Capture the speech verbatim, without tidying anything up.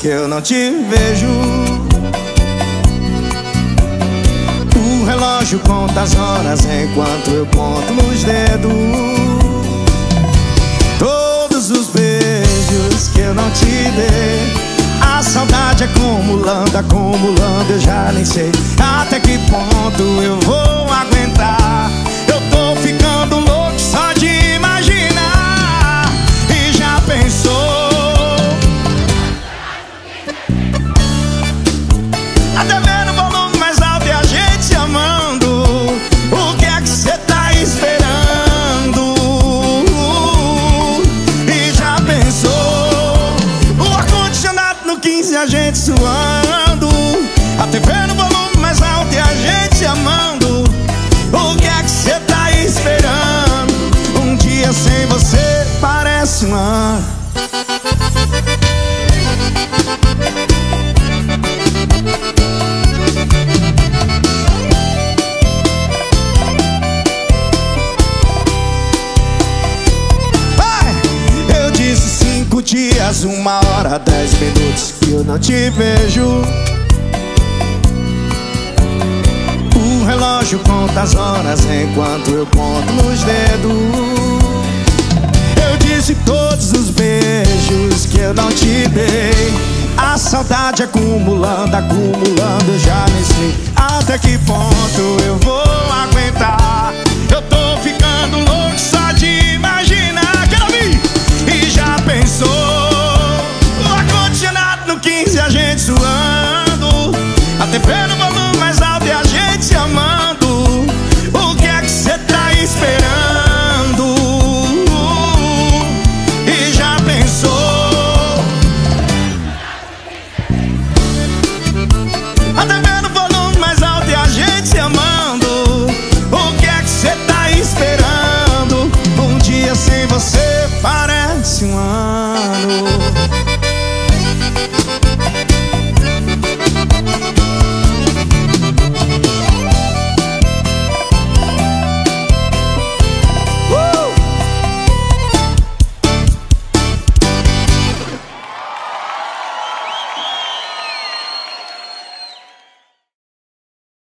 que eu não te vejo. O relógio conta as horas enquanto eu conto nos dedos. Todos os beijos que eu não te dei, a saudade acumulando, acumulando, eu já nem sei até que ponto eu vou aguentar. Eu tô ficando louco só de imaginar. E já pensou? Até vendo o volume mais alto e a gente se amando. O que é que cê tá esperando? E já pensou? O ar-condicionado no quinze, a gente suando. A T V no volume mais alto e a gente se amando. O que é que cê tá esperando? Um dia sem você parece um ano. Eu disse cinco dias, uma hora, dez minutos que eu não te vejo. O relógio conta as horas enquanto eu conto nos dedos. Eu disse todos os beijos que eu não te dei, a saudade acumulando, acumulando, eu já nem sei até que ponto eu vou